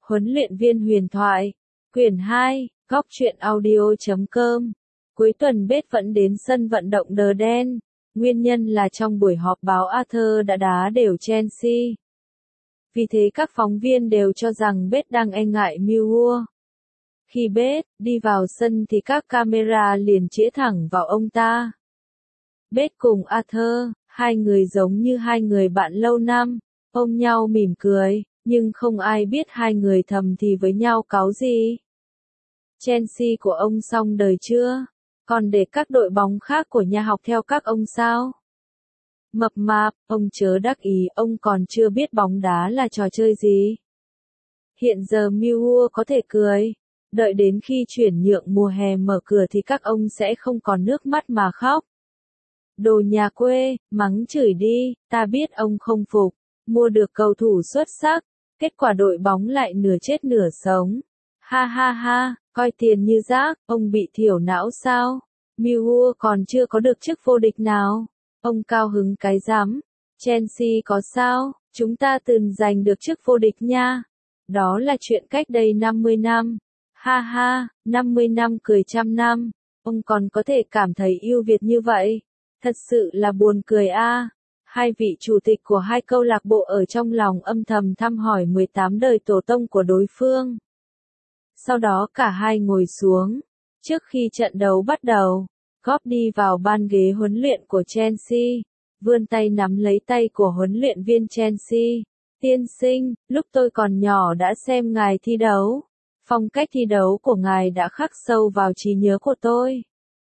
Huấn luyện viên huyền thoại. Quyển 2, Góc truyện audio.com. Cuối tuần Bết vẫn đến sân vận động Đờ Đen. Nguyên nhân là trong buổi họp báo Arthur đã đá đều Chelsea. Vì thế các phóng viên đều cho rằng Bết đang e ngại Millwall. Khi Bết đi vào sân thì các camera liền chĩa thẳng vào ông ta. Bết cùng Arthur, hai người giống như hai người bạn lâu năm, ôm nhau mỉm cười, nhưng không ai biết hai người thầm thì với nhau cáu gì. Chelsea của ông xong đời chưa? Còn để các đội bóng khác của nhà học theo các ông sao? Mập mạp, ông chớ đắc ý, ông còn chưa biết bóng đá là trò chơi gì. Hiện giờ Millwall có thể cười, đợi đến khi chuyển nhượng mùa hè mở cửa thì các ông sẽ không còn nước mắt mà khóc. Đồ nhà quê, mắng chửi đi, ta biết ông không phục, mua được cầu thủ xuất sắc, kết quả đội bóng lại nửa chết nửa sống. Ha ha ha, coi tiền như rác, ông bị thiểu não sao? Millwall còn chưa có được chức vô địch nào. Ông cao hứng cái rắm. Chelsea có sao? Chúng ta từng giành được chức vô địch nha. Đó là chuyện cách đây 50 năm. Ha ha, 50 năm cười trăm năm. Ông còn có thể cảm thấy yêu Việt như vậy. Thật sự là buồn cười a. Hai vị chủ tịch của hai câu lạc bộ ở trong lòng âm thầm thăm hỏi 18 đời tổ tông của đối phương. Sau đó cả hai ngồi xuống. Trước khi trận đấu bắt đầu, Klopp đi vào ban ghế huấn luyện của Chelsea, vươn tay nắm lấy tay của huấn luyện viên Chelsea. Tiên sinh, lúc tôi còn nhỏ đã xem ngài thi đấu. Phong cách thi đấu của ngài đã khắc sâu vào trí nhớ của tôi.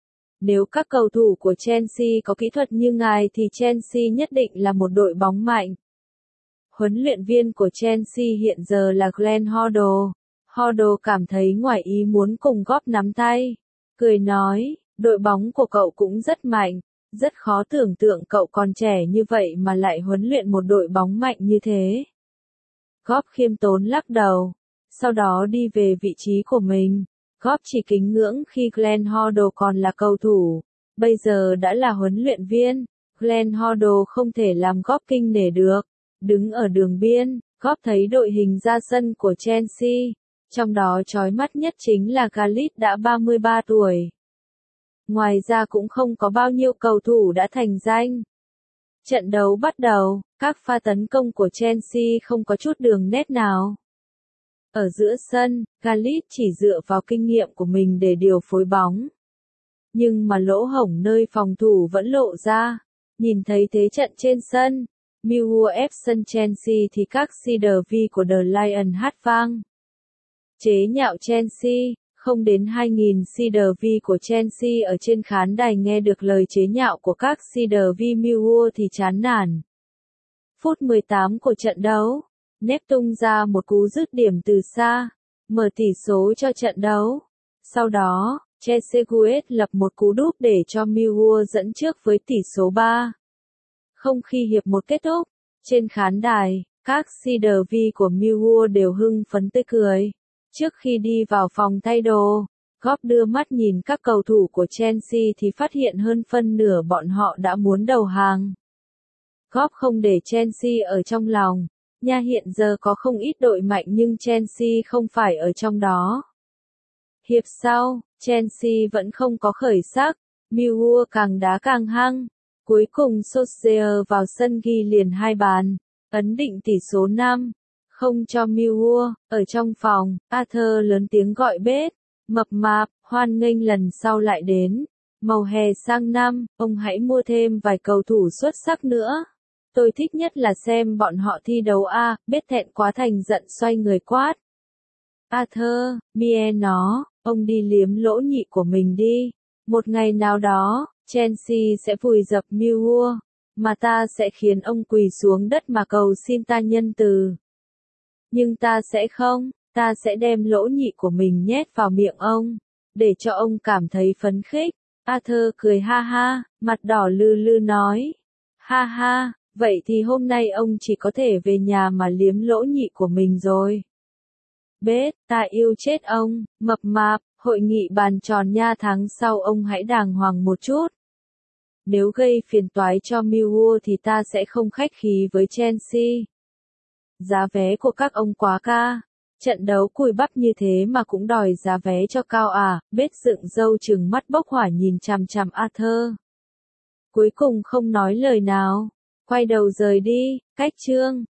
Nếu các cầu thủ của Chelsea có kỹ thuật như ngài thì Chelsea nhất định là một đội bóng mạnh. Huấn luyện viên của Chelsea hiện giờ là Glenn Hoddle. Hoddle cảm thấy ngoài ý muốn cùng Klopp nắm tay. Cười nói, đội bóng của cậu cũng rất mạnh, rất khó tưởng tượng cậu còn trẻ như vậy mà lại huấn luyện một đội bóng mạnh như thế. Klopp khiêm tốn lắc đầu, sau đó đi về vị trí của mình. Klopp chỉ kính ngưỡng khi Glenn Hoddle còn là cầu thủ, bây giờ đã là huấn luyện viên. Glenn Hoddle không thể làm Klopp kinh nể được. Đứng ở đường biên, Klopp thấy đội hình ra sân của Chelsea, trong đó chói mắt nhất chính là Grealish đã 33 tuổi. Ngoài ra cũng không có bao nhiêu cầu thủ đã thành danh. Trận đấu bắt đầu, các pha tấn công của Chelsea không có chút đường nét nào. Ở giữa sân, Grealish chỉ dựa vào kinh nghiệm của mình để điều phối bóng. Nhưng mà lỗ hổng nơi phòng thủ vẫn lộ ra. Nhìn thấy thế trận trên sân, Millwall ép sân Chelsea thì các CDV của The Lion hát vang. Chế nhạo Chelsea, không đến 2.000 CDV của Chelsea ở trên khán đài nghe được lời chế nhạo của các CDV Millwall thì chán nản. Phút 18 của trận đấu, Nép tung ra một cú dứt điểm từ xa, mở tỷ số cho trận đấu. Sau đó, Trezeguet lập một cú đúp để cho Millwall dẫn trước với tỷ số 3. Không khi hiệp một kết thúc, trên khán đài, các CDV của Millwall đều hưng phấn tươi cười. Trước khi đi vào phòng thay đồ, Klopp đưa mắt nhìn các cầu thủ của Chelsea thì phát hiện hơn phân nửa bọn họ đã muốn đầu hàng. Klopp không để Chelsea ở trong lòng. Nhà hiện giờ có không ít đội mạnh nhưng Chelsea không phải ở trong đó. Hiệp sau, Chelsea vẫn không có khởi sắc, Millwall càng đá càng hăng. Cuối cùng Solskjaer vào sân ghi liền 2 bàn, ấn định tỷ số 5. Không cho Millwall. Ở trong phòng, Arthur lớn tiếng gọi Bết, mập mạp, hoan nghênh lần sau lại đến. Màu hè sang năm, ông hãy mua thêm vài cầu thủ xuất sắc nữa. Tôi thích nhất là xem bọn họ thi đấu a. Bết thẹn quá thành giận xoay người quát. Arthur, mie nó, ông đi liếm lỗ nhị của mình đi. Một ngày nào đó, Chelsea sẽ vùi dập Millwall, mà ta sẽ khiến ông quỳ xuống đất mà cầu xin ta nhân từ. Nhưng ta sẽ không, ta sẽ đem lỗ nhị của mình nhét vào miệng ông, để cho ông cảm thấy phấn khích. Arthur cười ha ha, mặt đỏ lư lư nói. Ha ha, vậy thì hôm nay ông chỉ có thể về nhà mà liếm lỗ nhị của mình rồi. Bết, ta yêu chết ông, mập mạp, hội nghị bàn tròn nha, tháng sau ông hãy đàng hoàng một chút. Nếu gây phiền toái cho Millwall thì ta sẽ không khách khí với Chelsea. Giá vé của các ông quá ca. Trận đấu cùi bắp như thế mà cũng đòi giá vé cho cao à, bết dựng râu trừng mắt bốc hỏa nhìn chằm chằm Arthur. Cuối cùng không nói lời nào, quay đầu rời đi, cách chương.